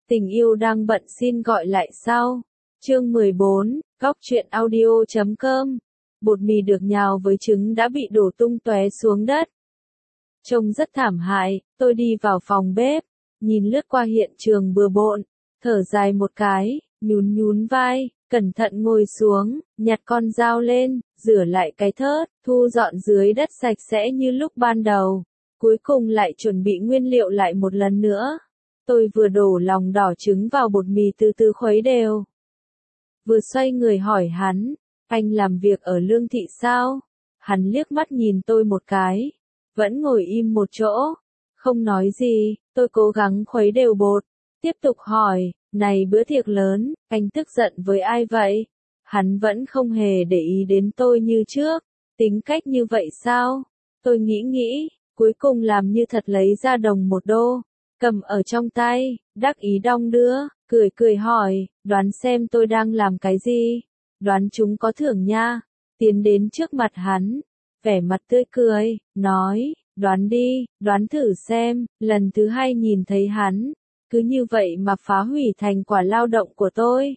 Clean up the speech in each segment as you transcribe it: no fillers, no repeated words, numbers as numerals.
Tình yêu đang bận xin gọi lại sau. Chương 14, Góc truyện audio.com. Bột mì được nhào với trứng đã bị đổ tung tóe xuống đất. Trông rất thảm hại, tôi đi vào phòng bếp, nhìn lướt qua hiện trường bừa bộn, thở dài một cái, nhún nhún vai, cẩn thận ngồi xuống, nhặt con dao lên, rửa lại cái thớt, thu dọn dưới đất sạch sẽ như lúc ban đầu. Cuối cùng lại chuẩn bị nguyên liệu lại một lần nữa. Tôi vừa đổ lòng đỏ trứng vào bột mì từ từ khuấy đều. Vừa xoay người hỏi hắn, anh làm việc ở Lương Thị sao? Hắn liếc mắt nhìn tôi một cái, vẫn ngồi im một chỗ, không nói gì. Tôi cố gắng khuấy đều bột, tiếp tục hỏi, này bữa tiệc lớn, anh tức giận với ai vậy? Hắn vẫn không hề để ý đến tôi như trước, tính cách như vậy sao? Tôi nghĩ, cuối cùng làm như thật lấy ra đồng 1 đô, cầm ở trong tay, đắc ý đong đưa, cười hỏi, đoán xem tôi đang làm cái gì? Đoán chúng có thưởng nha. Tiến đến trước mặt hắn, vẻ mặt tươi cười, nói, đoán đi, đoán thử xem. Lần thứ 2 nhìn thấy hắn, cứ như vậy mà phá hủy thành quả lao động của tôi.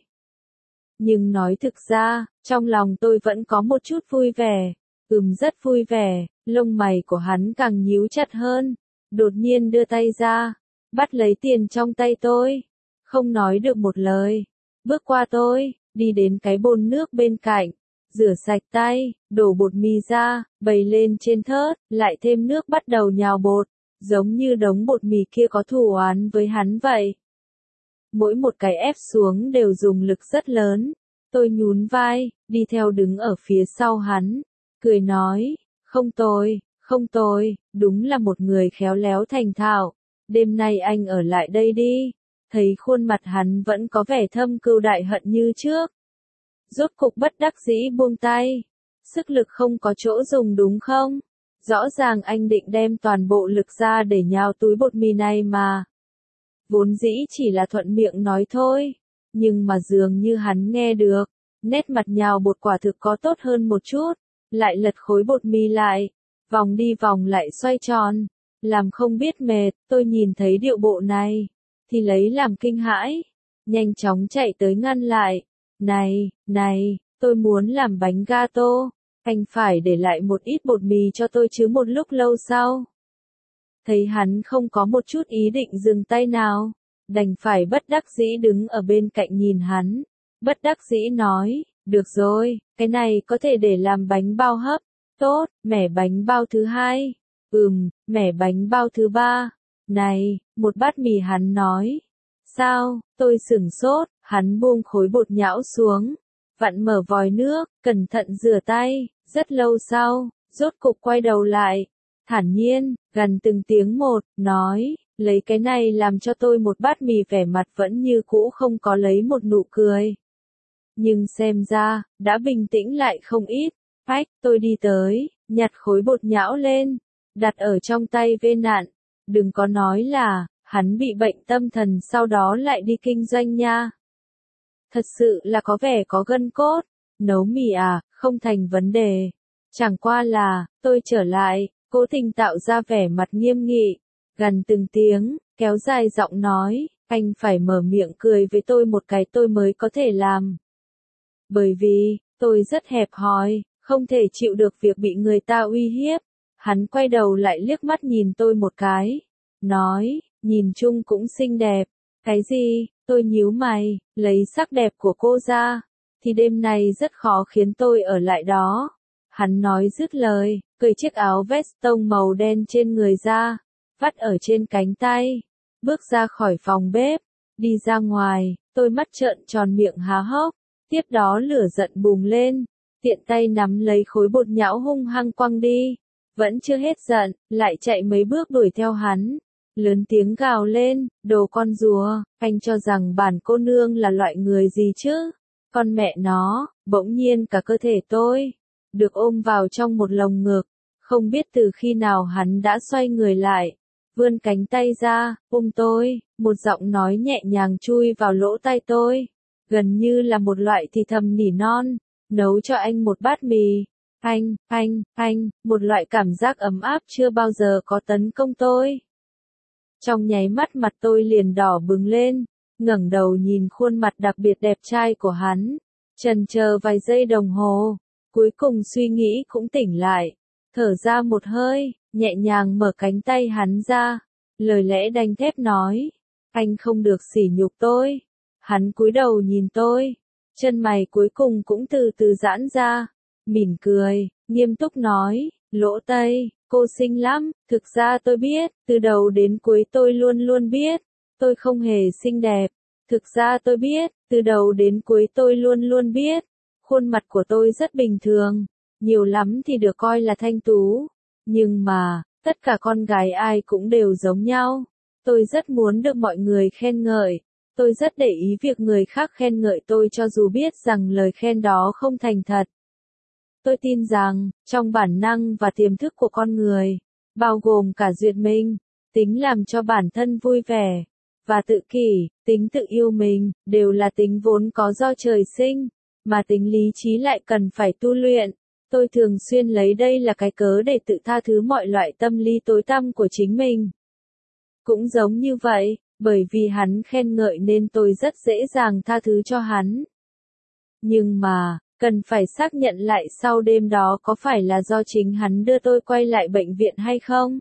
Nhưng nói thực ra, trong lòng tôi vẫn có một chút vui vẻ. Rất vui vẻ. Lông mày của hắn càng nhíu chặt hơn, đột nhiên đưa tay ra, bắt lấy tiền trong tay tôi, không nói được một lời, bước qua tôi, đi đến cái bồn nước bên cạnh, rửa sạch tay, đổ bột mì ra, bày lên trên thớt, lại thêm nước bắt đầu nhào bột, giống như đống bột mì kia có thù oán với hắn vậy. Mỗi một cái ép xuống đều dùng lực rất lớn, tôi nhún vai, đi theo đứng ở phía sau hắn, cười nói, không tồi, đúng là một người khéo léo thành thạo, đêm nay anh ở lại đây đi. Thấy khuôn mặt hắn vẫn có vẻ thâm cừu đại hận như trước. Rốt cục bất đắc dĩ buông tay, sức lực không có chỗ dùng đúng không? Rõ ràng anh định đem toàn bộ lực ra để nhào túi bột mì này mà. Vốn dĩ chỉ là thuận miệng nói thôi, nhưng mà dường như hắn nghe được, nét mặt nhào bột quả thực có tốt hơn một chút. Lại lật khối bột mì lại, vòng đi vòng lại xoay tròn, làm không biết mệt. Tôi nhìn thấy điệu bộ này, thì lấy làm kinh hãi, nhanh chóng chạy tới ngăn lại. Này, tôi muốn làm bánh gato, anh phải để lại một ít bột mì cho tôi chứ. Một lúc lâu sau, thấy hắn không có một chút ý định dừng tay nào, đành phải bất đắc dĩ đứng ở bên cạnh nhìn hắn, bất đắc dĩ nói, được rồi, cái này có thể để làm bánh bao hấp, tốt, mẻ bánh bao thứ 2, mẻ bánh bao thứ 3, này, một bát mì. Hắn nói, sao? Tôi sửng sốt, hắn buông khối bột nhão xuống, vặn mở vòi nước, cẩn thận rửa tay. Rất lâu sau, rốt cục quay đầu lại, thản nhiên, gần từng tiếng một, nói, lấy cái này làm cho tôi một bát mì. Vẻ mặt vẫn như cũ, không có lấy một nụ cười. Nhưng xem ra, đã bình tĩnh lại không ít. Tôi đi tới, nhặt khối bột nhão lên, đặt ở trong tay vê nạn. Đừng có nói là, hắn bị bệnh tâm thần sau đó lại đi kinh doanh nha. Thật sự là có vẻ có gân cốt. Nấu mì à, không thành vấn đề. Chẳng qua là, tôi trở lại, cố tình tạo ra vẻ mặt nghiêm nghị, gần từng tiếng, kéo dài giọng nói, anh phải mở miệng cười với tôi một cái tôi mới có thể làm. Bởi vì, tôi rất hẹp hòi, không thể chịu được việc bị người ta uy hiếp. Hắn quay đầu lại liếc mắt nhìn tôi một cái, nói, nhìn chung cũng xinh đẹp. Cái gì? Tôi nhíu mày, lấy sắc đẹp của cô ra, thì đêm nay rất khó khiến tôi ở lại đó. Hắn nói dứt lời, cởi chiếc áo vest tông màu đen trên người ra, vắt ở trên cánh tay, bước ra khỏi phòng bếp, đi ra ngoài. Tôi mắt trợn tròn, miệng há hốc. Tiếp đó lửa giận bùng lên, tiện tay nắm lấy khối bột nhão hung hăng quăng đi. Vẫn chưa hết giận, lại chạy mấy bước đuổi theo hắn, lớn tiếng gào lên, đồ con rùa, anh cho rằng bản cô nương là loại người gì chứ? Con mẹ nó. Bỗng nhiên cả cơ thể tôi được ôm vào trong một lồng ngực, không biết từ khi nào hắn đã xoay người lại, vươn cánh tay ra, ôm tôi. Một giọng nói nhẹ nhàng chui vào lỗ tai tôi, gần như là một loại thì thầm nỉ non, nấu cho anh một bát mì. Anh, một loại cảm giác ấm áp chưa bao giờ có tấn công tôi. Trong nháy mắt mặt tôi liền đỏ bừng lên, ngẩng đầu nhìn khuôn mặt đặc biệt đẹp trai của hắn, chần chờ vài giây đồng hồ, cuối cùng suy nghĩ cũng tỉnh lại, thở ra một hơi, nhẹ nhàng mở cánh tay hắn ra, lời lẽ đanh thép nói, anh không được sỉ nhục tôi. Hắn cúi đầu nhìn tôi, chân mày cuối cùng cũng từ từ giãn ra, mỉm cười, nghiêm túc nói, Lỗ Tây, cô xinh lắm, thực ra tôi biết, từ đầu đến cuối tôi luôn luôn biết, tôi không hề xinh đẹp, thực ra tôi biết, từ đầu đến cuối tôi luôn luôn biết, khuôn mặt của tôi rất bình thường, nhiều lắm thì được coi là thanh tú, nhưng mà, tất cả con gái ai cũng đều giống nhau, tôi rất muốn được mọi người khen ngợi. Tôi rất để ý việc người khác khen ngợi tôi cho dù biết rằng lời khen đó không thành thật. Tôi tin rằng, trong bản năng và tiềm thức của con người, bao gồm cả duyệt mình, tính làm cho bản thân vui vẻ, và tự kỷ, tính tự yêu mình, đều là tính vốn có do trời sinh, mà tính lý trí lại cần phải tu luyện. Tôi thường xuyên lấy đây là cái cớ để tự tha thứ mọi loại tâm lý tối tăm của chính mình. Cũng giống như vậy, bởi vì hắn khen ngợi nên tôi rất dễ dàng tha thứ cho hắn. Nhưng mà, cần phải xác nhận lại sau đêm đó có phải là do chính hắn đưa tôi quay lại bệnh viện hay không?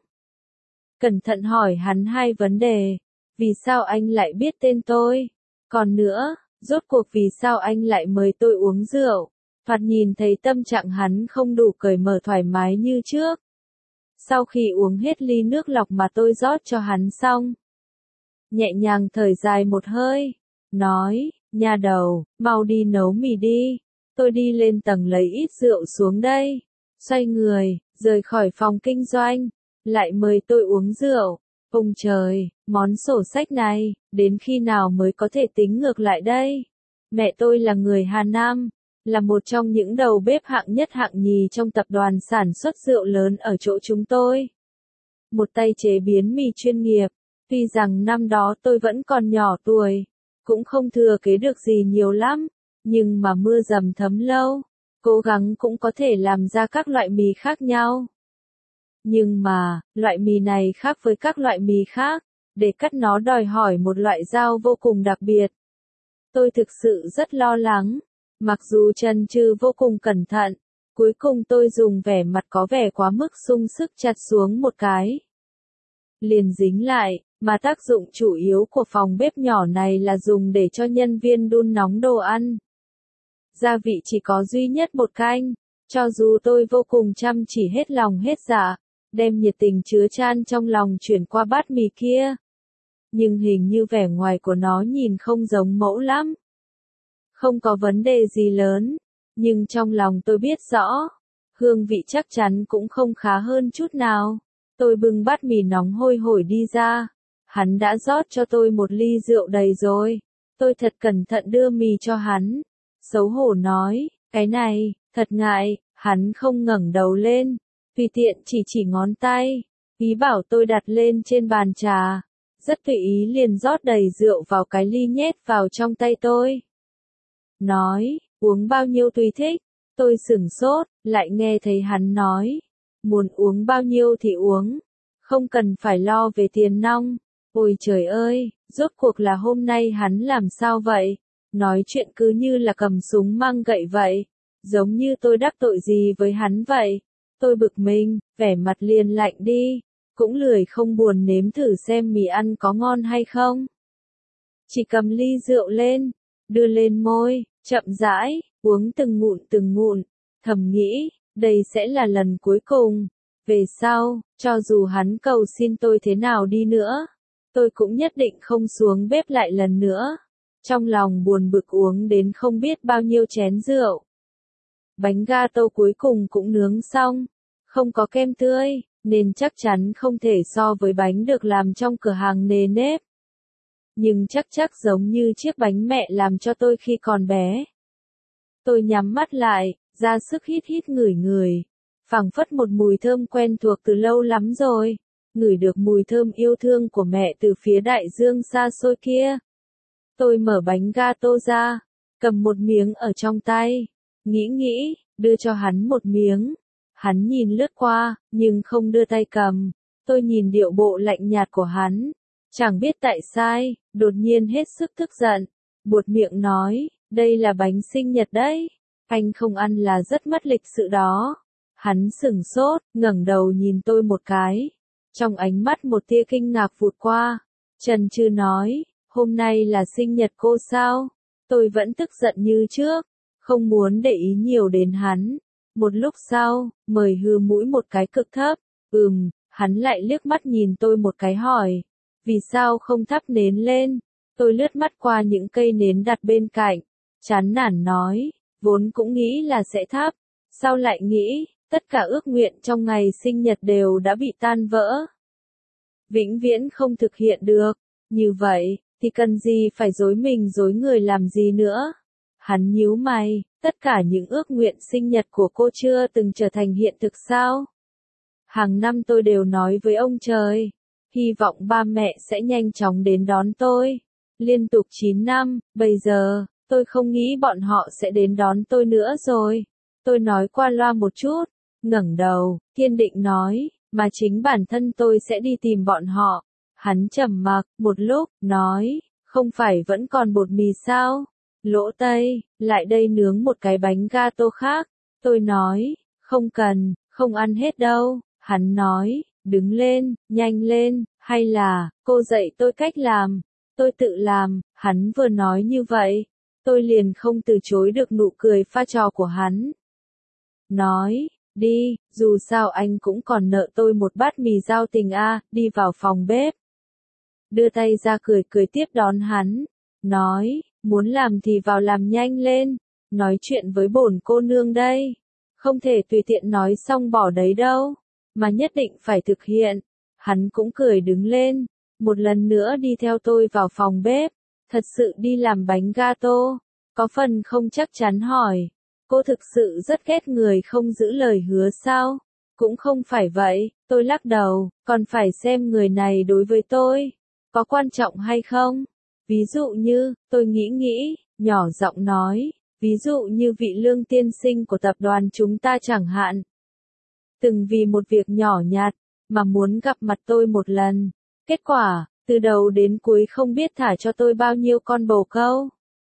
Cẩn thận hỏi hắn hai vấn đề. Vì sao anh lại biết tên tôi? Còn nữa, rốt cuộc vì sao anh lại mời tôi uống rượu? Thoạt nhìn thấy tâm trạng hắn không đủ cởi mở thoải mái như trước. Sau khi uống hết ly nước lọc mà tôi rót cho hắn xong, nhẹ nhàng thở dài một hơi, nói, nha đầu, mau đi nấu mì đi, tôi đi lên tầng lấy ít rượu xuống đây, xoay người, rời khỏi phòng kinh doanh, lại mời tôi uống rượu, ông trời, món sổ sách này, đến khi nào mới có thể tính ngược lại đây? Mẹ tôi là người Hà Nam, là một trong những đầu bếp hạng nhất hạng nhì trong tập đoàn sản xuất rượu lớn ở chỗ chúng tôi. Một tay chế biến mì chuyên nghiệp. Tuy rằng năm đó tôi vẫn còn nhỏ tuổi, cũng không thừa kế được gì nhiều lắm, nhưng mà mưa dầm thấm lâu, cố gắng cũng có thể làm ra các loại mì khác nhau. Nhưng mà, loại mì này khác với các loại mì khác, để cắt nó đòi hỏi một loại dao vô cùng đặc biệt. Tôi thực sự rất lo lắng, mặc dù chần chừ vô cùng cẩn thận, cuối cùng tôi dùng vẻ mặt có vẻ quá mức sung sức chặt xuống một cái. Liền dính lại, mà tác dụng chủ yếu của phòng bếp nhỏ này là dùng để cho nhân viên đun nóng đồ ăn. Gia vị chỉ có duy nhất bột canh, cho dù tôi vô cùng chăm chỉ hết lòng hết dạ, đem nhiệt tình chứa chan trong lòng chuyển qua bát mì kia. Nhưng hình như vẻ ngoài của nó nhìn không giống mẫu lắm. Không có vấn đề gì lớn, nhưng trong lòng tôi biết rõ, hương vị chắc chắn cũng không khá hơn chút nào. Tôi bưng bát mì nóng hôi hổi đi ra. Hắn đã rót cho tôi một ly rượu đầy rồi. Tôi thật cẩn thận đưa mì cho hắn. Xấu hổ nói, cái này, thật ngại, hắn không ngẩng đầu lên. Tùy tiện chỉ ngón tay. Ý bảo tôi đặt lên trên bàn trà. Rất tùy ý liền rót đầy rượu vào cái ly nhét vào trong tay tôi. Nói, uống bao nhiêu tùy thích. Tôi sửng sốt, lại nghe thấy hắn nói. Muốn uống bao nhiêu thì uống. Không cần phải lo về tiền nong. Ôi trời ơi, rốt cuộc là hôm nay hắn làm sao vậy? Nói chuyện cứ như là cầm súng mang gậy vậy. Giống như tôi đắc tội gì với hắn vậy. Tôi bực mình, vẻ mặt liền lạnh đi. Cũng lười không buồn nếm thử xem mì ăn có ngon hay không. Chỉ cầm ly rượu lên, đưa lên môi, chậm rãi, uống từng ngụm, thầm nghĩ, đây sẽ là lần cuối cùng. Về sau, cho dù hắn cầu xin tôi thế nào đi nữa, tôi cũng nhất định không xuống bếp lại lần nữa. Trong lòng buồn bực uống đến không biết bao nhiêu chén rượu. Bánh gato cuối cùng cũng nướng xong, không có kem tươi, nên chắc chắn không thể so với bánh được làm trong cửa hàng nề nếp. Nhưng chắc giống như chiếc bánh mẹ làm cho tôi khi còn bé. Tôi nhắm mắt lại, ra sức hít ngửi. Phảng phất một mùi thơm quen thuộc từ lâu lắm rồi. Ngửi được mùi thơm yêu thương của mẹ từ phía đại dương xa xôi kia. Tôi mở bánh gato ra, cầm một miếng ở trong tay. Nghĩ, đưa cho hắn một miếng. Hắn nhìn lướt qua, nhưng không đưa tay cầm. Tôi nhìn điệu bộ lạnh nhạt của hắn. Chẳng biết tại sai, đột nhiên hết sức tức giận, buột miệng nói, đây là bánh sinh nhật đấy, anh không ăn là rất mất lịch sự đó. Hắn sửng sốt, ngẩng đầu nhìn tôi một cái, trong ánh mắt một tia kinh ngạc vụt qua, chần chừ nói, hôm nay là sinh nhật cô sao? Tôi vẫn tức giận như trước, không muốn để ý nhiều đến hắn. Một lúc sau, mời hừ mũi một cái cực thấp, hắn lại liếc mắt nhìn tôi một cái hỏi, vì sao không thắp nến lên? Tôi lướt mắt qua những cây nến đặt bên cạnh, chán nản nói, vốn cũng nghĩ là sẽ thắp, sao lại nghĩ, tất cả ước nguyện trong ngày sinh nhật đều đã bị tan vỡ. Vĩnh viễn không thực hiện được, như vậy, thì cần gì phải dối mình dối người làm gì nữa? Hắn nhíu mày, tất cả những ước nguyện sinh nhật của cô chưa từng trở thành hiện thực sao? Hàng năm tôi đều nói với ông trời, hy vọng ba mẹ sẽ nhanh chóng đến đón tôi. Liên tục 9 năm, bây giờ, tôi không nghĩ bọn họ sẽ đến đón tôi nữa rồi. Tôi nói qua loa một chút, ngẩng đầu, kiên định nói, mà chính bản thân tôi sẽ đi tìm bọn họ. Hắn trầm mặc, một lúc, nói, không phải vẫn còn bột mì sao? Lỗ Tây, lại đây nướng một cái bánh gato khác. Tôi nói, không cần, không ăn hết đâu. Hắn nói, đứng lên, nhanh lên, hay là, cô dạy tôi cách làm. Tôi tự làm, hắn vừa nói như vậy. Tôi liền không từ chối được nụ cười pha trò của hắn. Nói, đi, dù sao anh cũng còn nợ tôi một bát mì giao tình a, đi vào phòng bếp. Đưa tay ra cười cười tiếp đón hắn. Nói, muốn làm thì vào làm nhanh lên. Nói chuyện với bổn cô nương đây. Không thể tùy tiện nói xong bỏ đấy đâu. Mà nhất định phải thực hiện. Hắn cũng cười đứng lên. Một lần nữa đi theo tôi vào phòng bếp. Thật sự đi làm bánh gato. Có phần không chắc chắn hỏi. Cô thực sự rất ghét người không giữ lời hứa sao? Cũng không phải vậy, tôi lắc đầu, còn phải xem người này đối với tôi có quan trọng hay không. Ví dụ như, tôi nghĩ, nhỏ giọng nói, ví dụ như vị Lương tiên sinh của tập đoàn chúng ta chẳng hạn. Từng vì một việc nhỏ nhặt, mà muốn gặp mặt tôi một lần. Kết quả, từ đầu đến cuối không biết thả cho tôi bao nhiêu con bồ câu.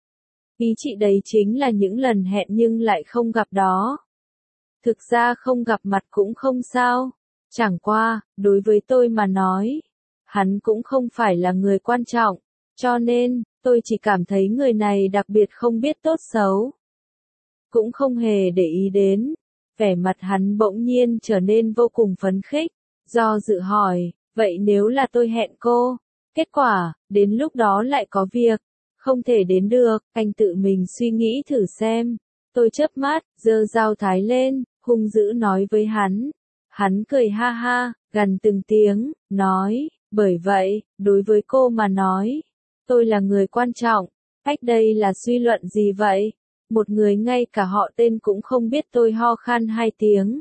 Ý chị đấy chính là những lần hẹn nhưng lại không gặp đó. Thực ra không gặp mặt cũng không sao. Chẳng qua, đối với tôi mà nói, hắn cũng không phải là người quan trọng. Cho nên, tôi chỉ cảm thấy người này đặc biệt không biết tốt xấu. Cũng không hề để ý đến. Vẻ mặt hắn bỗng nhiên trở nên vô cùng phấn khích. Do dự hỏi, vậy nếu là tôi hẹn cô, kết quả, đến lúc đó lại có việc, không thể đến được, anh tự mình suy nghĩ thử xem. Tôi chớp mắt, giơ dao thái lên, hung dữ nói với hắn. Hắn cười ha ha, gằn từng tiếng, nói, bởi vậy, đối với cô mà nói, tôi là người quan trọng. Cách đây là suy luận gì vậy? Một người ngay cả họ tên cũng không biết. Tôi ho khan 2 tiếng.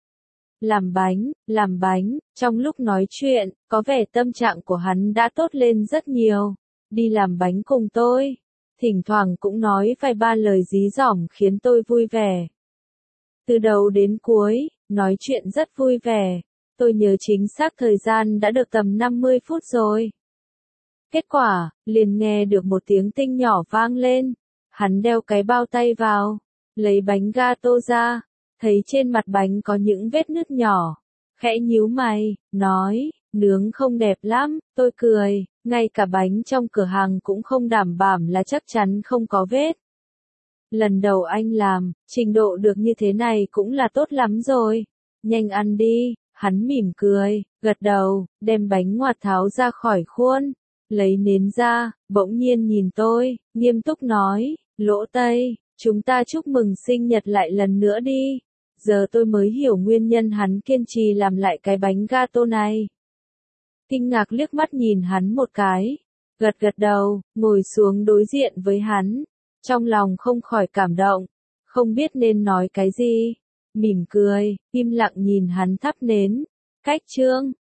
Làm bánh, trong lúc nói chuyện, có vẻ tâm trạng của hắn đã tốt lên rất nhiều. Đi làm bánh cùng tôi. Thỉnh thoảng cũng nói vài ba lời dí dỏm khiến tôi vui vẻ. Từ đầu đến cuối, nói chuyện rất vui vẻ. Tôi nhớ chính xác thời gian đã được tầm 50 phút rồi. Kết quả, liền nghe được một tiếng tinh nhỏ vang lên. Hắn đeo cái bao tay vào, lấy bánh gato ra, thấy trên mặt bánh có những vết nứt nhỏ. Khẽ nhíu mày, nói, nướng không đẹp lắm. Tôi cười, ngay cả bánh trong cửa hàng cũng không đảm bảo là chắc chắn không có vết. Lần đầu anh làm, trình độ được như thế này cũng là tốt lắm rồi. Nhanh ăn đi. Hắn mỉm cười, gật đầu, đem bánh ngọt tháo ra khỏi khuôn, lấy nến ra, bỗng nhiên nhìn tôi, nghiêm túc nói, Lỗ Tây, chúng ta chúc mừng sinh nhật lại lần nữa đi. Giờ tôi mới hiểu nguyên nhân hắn kiên trì làm lại cái bánh gato này. Kinh ngạc liếc mắt nhìn hắn một cái, gật gật đầu, ngồi xuống đối diện với hắn, trong lòng không khỏi cảm động, không biết nên nói cái gì. Mỉm cười, im lặng nhìn hắn thắp nến. Cách chương